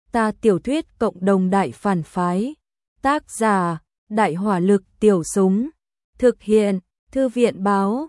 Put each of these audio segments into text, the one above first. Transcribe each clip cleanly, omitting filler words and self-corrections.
Ta tiểu thuyết cộng đồng đại phản phái. Tác giả, Đại hỏa lực tiểu súng. Thực hiện, Thư viện báo.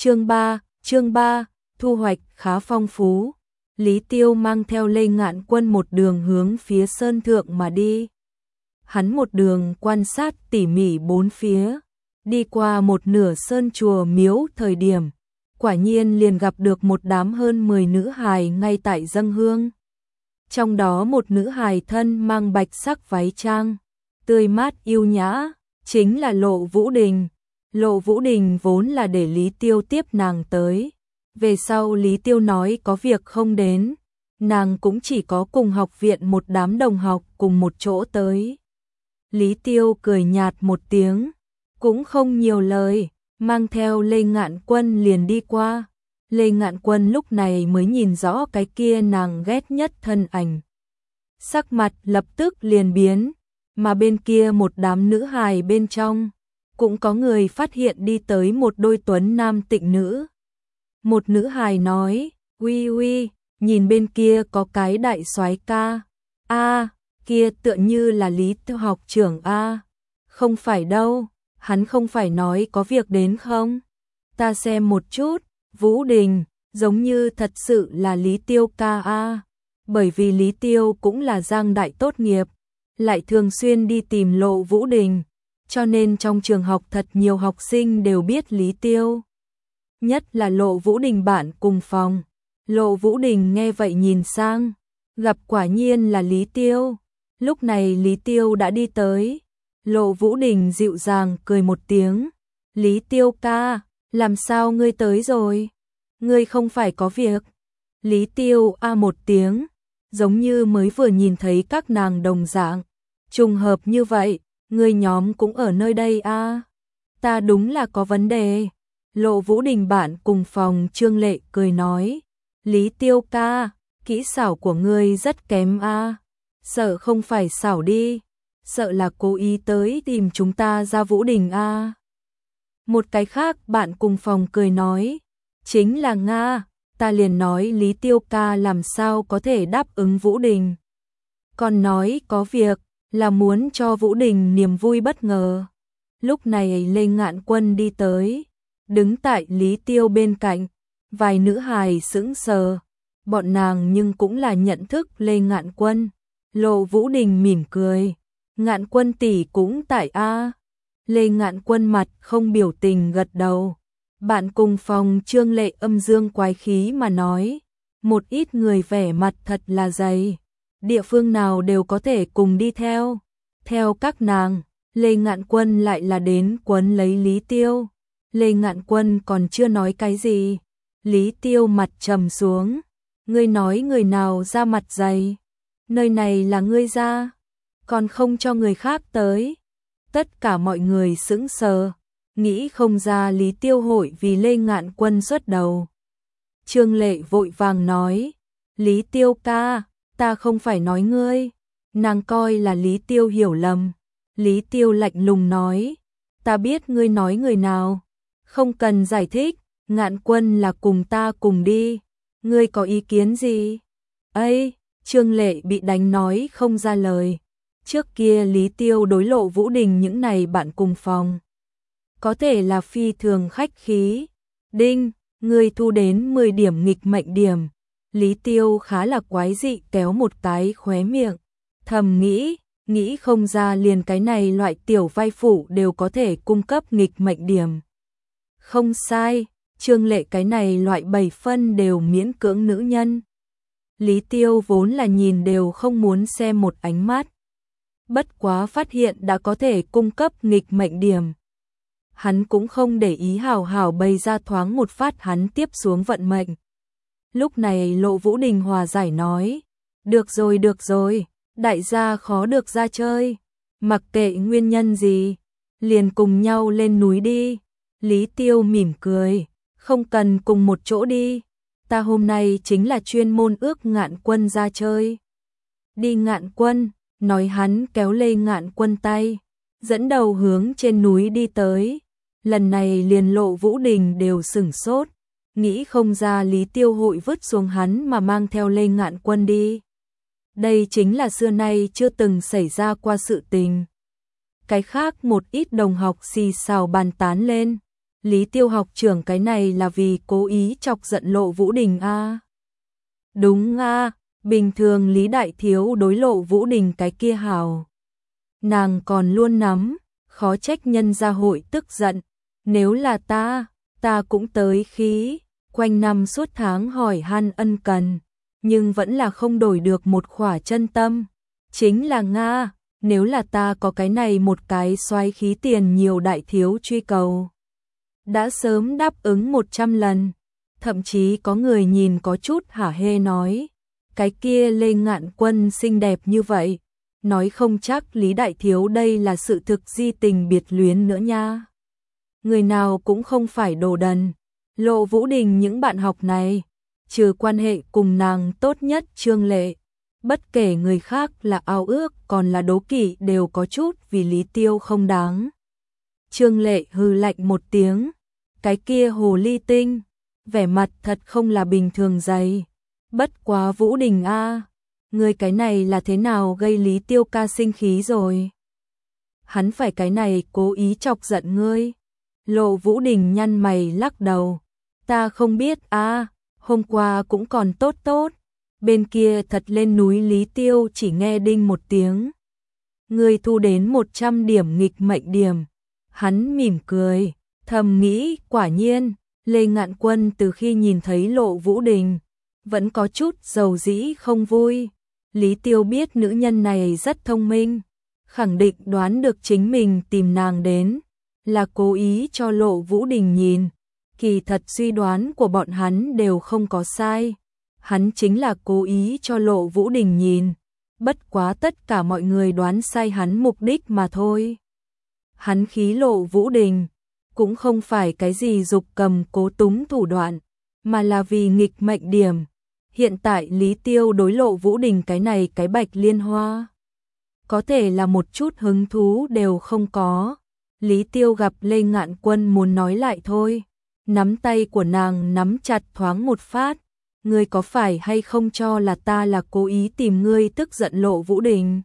Chương 3, thu hoạch khá phong phú. Lý Tiêu mang theo Lê Ngạn Quân một đường hướng phía sơn thượng mà đi. Hắn một đường quan sát tỉ mỉ bốn phía, đi qua một nửa sơn chùa miếu thời điểm, quả nhiên liền gặp được một đám hơn 10 nữ hài ngay tại dâng hương. Trong đó một nữ hài thân mang bạch sắc váy trang, tươi mát yêu nhã, chính là Lộ Vũ Đình. Lộ Vũ Đình vốn là để Lý Tiêu tiếp nàng tới. Về sau Lý Tiêu nói có việc không đến, nàng cũng chỉ có cùng học viện một đám đồng học cùng một chỗ tới. Lý Tiêu cười nhạt một tiếng, cũng không nhiều lời, mang theo Lê Ngạn Quân liền đi qua. Lê Ngạn Quân lúc này mới nhìn rõ cái kia nàng ghét nhất thân ảnh. Sắc mặt lập tức liền biến, mà bên kia một đám nữ hài bên trong, cũng có người phát hiện đi tới một đôi tuấn nam tịnh nữ. Một nữ hài nói, uy uy, nhìn bên kia có cái đại soái ca. Kia tựa như là Lý Tiêu học trưởng a. Không phải đâu, hắn không phải nói có việc đến không? Ta xem một chút, Vũ Đình, giống như thật sự là Lý Tiêu ca a. Bởi vì Lý Tiêu cũng là giang đại tốt nghiệp, lại thường xuyên đi tìm Lộ Vũ Đình, cho nên trong trường học thật nhiều học sinh đều biết Lý Tiêu. Nhất là Lộ Vũ Đình bạn cùng phòng. Lộ Vũ Đình nghe vậy nhìn sang, gặp quả nhiên là Lý Tiêu. Lúc này Lý Tiêu đã đi tới. Lộ Vũ Đình dịu dàng cười một tiếng. Lý Tiêu ca, làm sao ngươi tới rồi? Ngươi không phải có việc? Lý Tiêu một tiếng, giống như mới vừa nhìn thấy các nàng đồng dạng. Trùng hợp như vậy, ngươi nhóm cũng ở nơi đây a. Ta đúng là có vấn đề. Lộ Vũ Đình bạn cùng phòng Trương Lệ cười nói. Lý Tiêu ca, kỹ xảo của ngươi rất kém a. Sợ không phải xảo đi, sợ là cố ý tới tìm chúng ta ra Vũ Đình a. Một cái khác bạn cùng phòng cười nói. Chính là Nga, ta liền nói Lý Tiêu ca làm sao có thể đáp ứng Vũ Đình. Còn nói có việc, là muốn cho Vũ Đình niềm vui bất ngờ. Lúc này Lê Ngạn Quân đi tới, đứng tại Lý Tiêu bên cạnh, vài nữ hài sững sờ, bọn nàng nhưng cũng là nhận thức Lê Ngạn Quân. Lộ Vũ Đình mỉm cười, Ngạn Quân tỷ cũng tại a. Lê Ngạn Quân mặt không biểu tình gật đầu. Bạn cùng phòng Trương Lệ âm dương quái khí mà nói, một ít người vẻ mặt thật là dày, địa phương nào đều có thể cùng đi theo. Theo các nàng, Lê Ngạn Quân lại là đến quấn lấy Lý Tiêu. Lê Ngạn Quân còn chưa nói cái gì, Lý Tiêu mặt trầm xuống. Ngươi nói người nào ra mặt dày? Nơi này là ngươi ra, còn không cho người khác tới. Tất cả mọi người sững sờ, nghĩ không ra Lý Tiêu hội vì Lê Ngạn Quân xuất đầu. Trương Lệ vội vàng nói, Lý Tiêu ca, ta không phải nói ngươi. Nàng coi là Lý Tiêu hiểu lầm. Lý Tiêu lạnh lùng nói, ta biết ngươi nói người nào, không cần giải thích, Ngạn Quân là cùng ta cùng đi, ngươi có ý kiến gì? Ây, Trương Lệ bị đánh nói không ra lời. Trước kia Lý Tiêu đối Lộ Vũ Đình những này bạn cùng phòng, có thể là phi thường khách khí. Đinh, ngươi thu đến 10 điểm nghịch mệnh điểm. Lý Tiêu khá là quái dị kéo một cái khóe miệng, thầm nghĩ không ra liền cái này loại tiểu vai phụ đều có thể cung cấp nghịch mệnh điểm. Không sai, Trương Lệ cái này loại 7 phân đều miễn cưỡng nữ nhân. Lý Tiêu vốn là nhìn đều không muốn xem một ánh mắt. Bất quá phát hiện đã có thể cung cấp nghịch mệnh điểm, hắn cũng không để ý, hào hào bày ra thoáng một phát hắn tiếp xuống vận mệnh. Lúc này Lộ Vũ Đình hòa giải nói, được rồi, đại gia khó được ra chơi, mặc kệ nguyên nhân gì, liền cùng nhau lên núi đi. Lý Tiêu mỉm cười, không cần cùng một chỗ đi, ta hôm nay chính là chuyên môn ước Ngạn Quân ra chơi. Đi Ngạn Quân, nói hắn kéo Lê Ngạn Quân tay, dẫn đầu hướng trên núi đi tới. Lần này liền Lộ Vũ Đình đều sửng sốt, nghĩ không ra Lý Tiêu hội vứt xuống hắn mà mang theo Lê Ngạn Quân đi. Đây chính là xưa nay chưa từng xảy ra qua sự tình. Cái khác một ít đồng học xì xào bàn tán lên. Lý Tiêu học trưởng cái này là vì cố ý chọc giận Lộ Vũ Đình a. Đúng a, bình thường Lý Đại Thiếu đối Lộ Vũ Đình cái kia hào. Nàng còn luôn nắm, khó trách nhân gia hội tức giận. Nếu là ta cũng tới khí, quanh năm suốt tháng hỏi han ân cần, nhưng vẫn là không đổi được một khỏa chân tâm. Chính là Nga, nếu là ta có cái này một cái xoáy khí tiền nhiều đại thiếu truy cầu. Đã sớm đáp ứng 100 lần, thậm chí có người nhìn có chút hả hê nói, cái kia Lê Ngạn Quân xinh đẹp như vậy, nói không chắc Lý Đại Thiếu đây là sự thực di tình biệt luyến nữa nha. Người nào cũng không phải đồ đần, Lộ Vũ Đình những bạn học này, trừ quan hệ cùng nàng tốt nhất Trương Lệ, bất kể người khác là ao ước còn là đố kỵ đều có chút vì Lý Tiêu không đáng. Trương Lệ hừ lạnh một tiếng, cái kia hồ ly tinh, vẻ mặt thật không là bình thường dày. Bất quá Vũ Đình a, người cái này là thế nào gây Lý Tiêu ca sinh khí rồi? Hắn phải cái này cố ý chọc giận ngươi. Lộ Vũ Đình nhăn mày lắc đầu, ta không biết a, hôm qua cũng còn tốt tốt. Bên kia thật lên núi Lý Tiêu chỉ nghe đinh một tiếng. Ngươi thu đến 100 điểm nghịch mệnh điểm. Hắn mỉm cười, thầm nghĩ quả nhiên, Lê Ngạn Quân từ khi nhìn thấy Lộ Vũ Đình, vẫn có chút dầu dĩ không vui. Lý Tiêu biết nữ nhân này rất thông minh, khẳng định đoán được chính mình tìm nàng đến, là cố ý cho Lộ Vũ Đình nhìn. Kỳ thật suy đoán của bọn hắn đều không có sai. Hắn chính là cố ý cho Lộ Vũ Đình nhìn, bất quá tất cả mọi người đoán sai hắn mục đích mà thôi. Hắn khí Lộ Vũ Đình, cũng không phải cái gì dục cầm cố túng thủ đoạn, mà là vì nghịch mệnh điểm. Hiện tại Lý Tiêu đối Lộ Vũ Đình cái này cái bạch liên hoa, có thể là một chút hứng thú đều không có. Lý Tiêu gặp Lê Ngạn Quân muốn nói lại thôi, nắm tay của nàng nắm chặt thoáng một phát. Ngươi có phải hay không cho là ta là cố ý tìm ngươi tức giận Lộ Vũ Đình?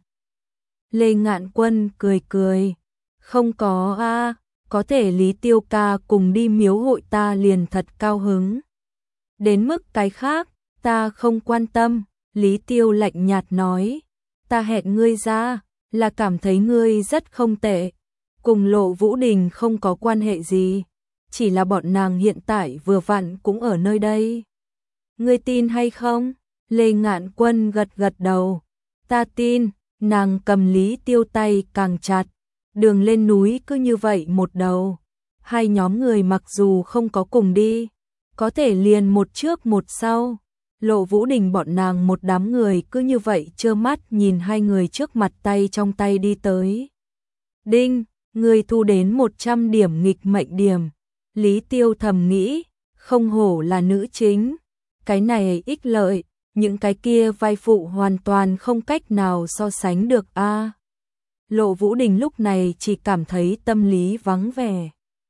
Lê Ngạn Quân cười cười, không có a, có thể Lý Tiêu ca cùng đi miếu hội ta liền thật cao hứng. Đến mức cái khác, ta không quan tâm, Lý Tiêu lạnh nhạt nói, ta hẹn ngươi ra, là cảm thấy ngươi rất không tệ, cùng Lộ Vũ Đình không có quan hệ gì, chỉ là bọn nàng hiện tại vừa vặn cũng ở nơi đây. Ngươi tin hay không? Lê Ngạn Quân gật gật đầu. Ta tin. Nàng cầm Lý Tiêu tay càng chặt. Đường lên núi cứ như vậy một đầu. Hai nhóm người mặc dù không có cùng đi, có thể liền một trước một sau. Lộ Vũ Đình bọn nàng một đám người cứ như vậy trơ mắt nhìn hai người trước mặt tay trong tay đi tới. Đinh, người thu đến 100 điểm nghịch mệnh điểm. Lý Tiêu thầm nghĩ, không hổ là nữ chính. Cái này ích lợi, những cái kia vai phụ hoàn toàn không cách nào so sánh được a. Lộ Vũ Đình lúc này chỉ cảm thấy tâm lý vắng vẻ.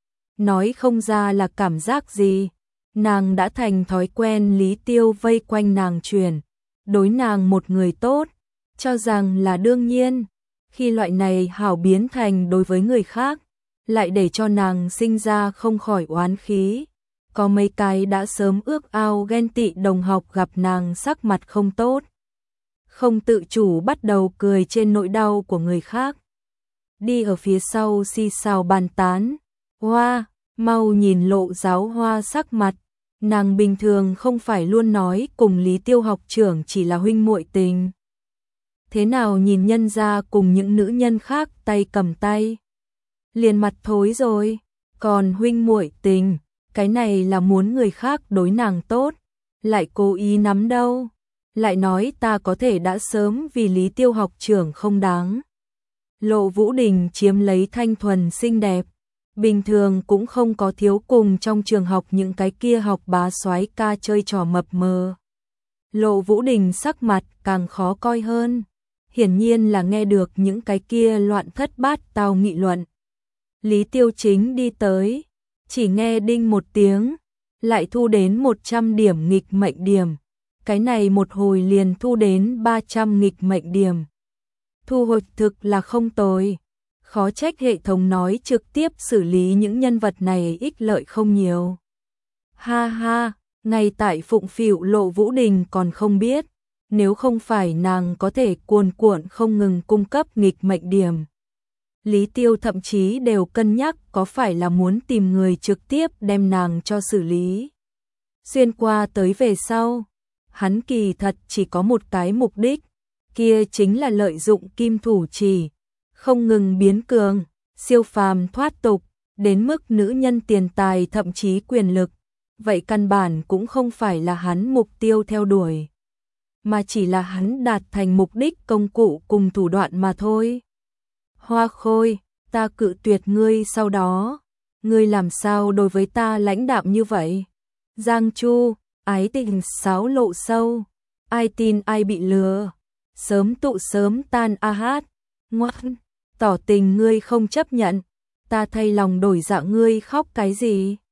Nói không ra là cảm giác gì, nàng đã thành thói quen Lý Tiêu vây quanh nàng chuyển, đối nàng một người tốt, cho rằng là đương nhiên, khi loại này hảo biến thành đối với người khác, lại để cho nàng sinh ra không khỏi oán khí. Có mấy cái đã sớm ước ao ghen tị đồng học gặp nàng sắc mặt không tốt, không tự chủ bắt đầu cười trên nỗi đau của người khác. Đi ở phía sau xì xào bàn tán, Hoa, mau nhìn Lộ giáo hoa sắc mặt, nàng bình thường không phải luôn nói cùng Lý Tiêu học trưởng chỉ là huynh muội tình. Thế nào nhìn nhân ra cùng những nữ nhân khác tay cầm tay, liền mặt thối rồi, còn huynh muội tình. Cái này là muốn người khác đối nàng tốt, lại cố ý nắm đâu, lại nói ta có thể đã sớm vì Lý Tiêu học trưởng không đáng. Lộ Vũ Đình chiếm lấy thanh thuần xinh đẹp, bình thường cũng không có thiếu cùng trong trường học những cái kia học bá soái ca chơi trò mập mờ. Lộ Vũ Đình sắc mặt càng khó coi hơn, hiển nhiên là nghe được những cái kia loạn thất bát tao nghị luận. Lý Tiêu chính đi tới, chỉ nghe đinh một tiếng, lại thu đến 100 điểm nghịch mệnh điểm. cái này một hồi liền thu đến 300 nghịch mệnh điểm. Thu hồi thực là không tồi. Khó trách hệ thống nói trực tiếp xử lý những nhân vật này ích lợi không nhiều. Ha ha, ngay tại Phụng Phịu Lộ Vũ Đình còn không biết, nếu không phải nàng có thể cuồn cuộn không ngừng cung cấp nghịch mệnh điểm. Lý Tiêu thậm chí đều cân nhắc có phải là muốn tìm người trực tiếp đem nàng cho xử lý. Xuyên qua tới về sau, hắn kỳ thật chỉ có một cái mục đích, kia chính là lợi dụng kim thủ chỉ, không ngừng biến cường, siêu phàm thoát tục, đến mức nữ nhân tiền tài thậm chí quyền lực, vậy căn bản cũng không phải là hắn mục tiêu theo đuổi, mà chỉ là hắn đạt thành mục đích công cụ cùng thủ đoạn mà thôi. Hoa Khôi, ta cự tuyệt ngươi sau đó, ngươi làm sao đối với ta lãnh đạm như vậy? Giang Chu, ái tình xáo lộ sâu, ai tin ai bị lừa, sớm tụ sớm tan a hát, ngoan, tỏ tình ngươi không chấp nhận, ta thay lòng đổi dạ ngươi khóc cái gì?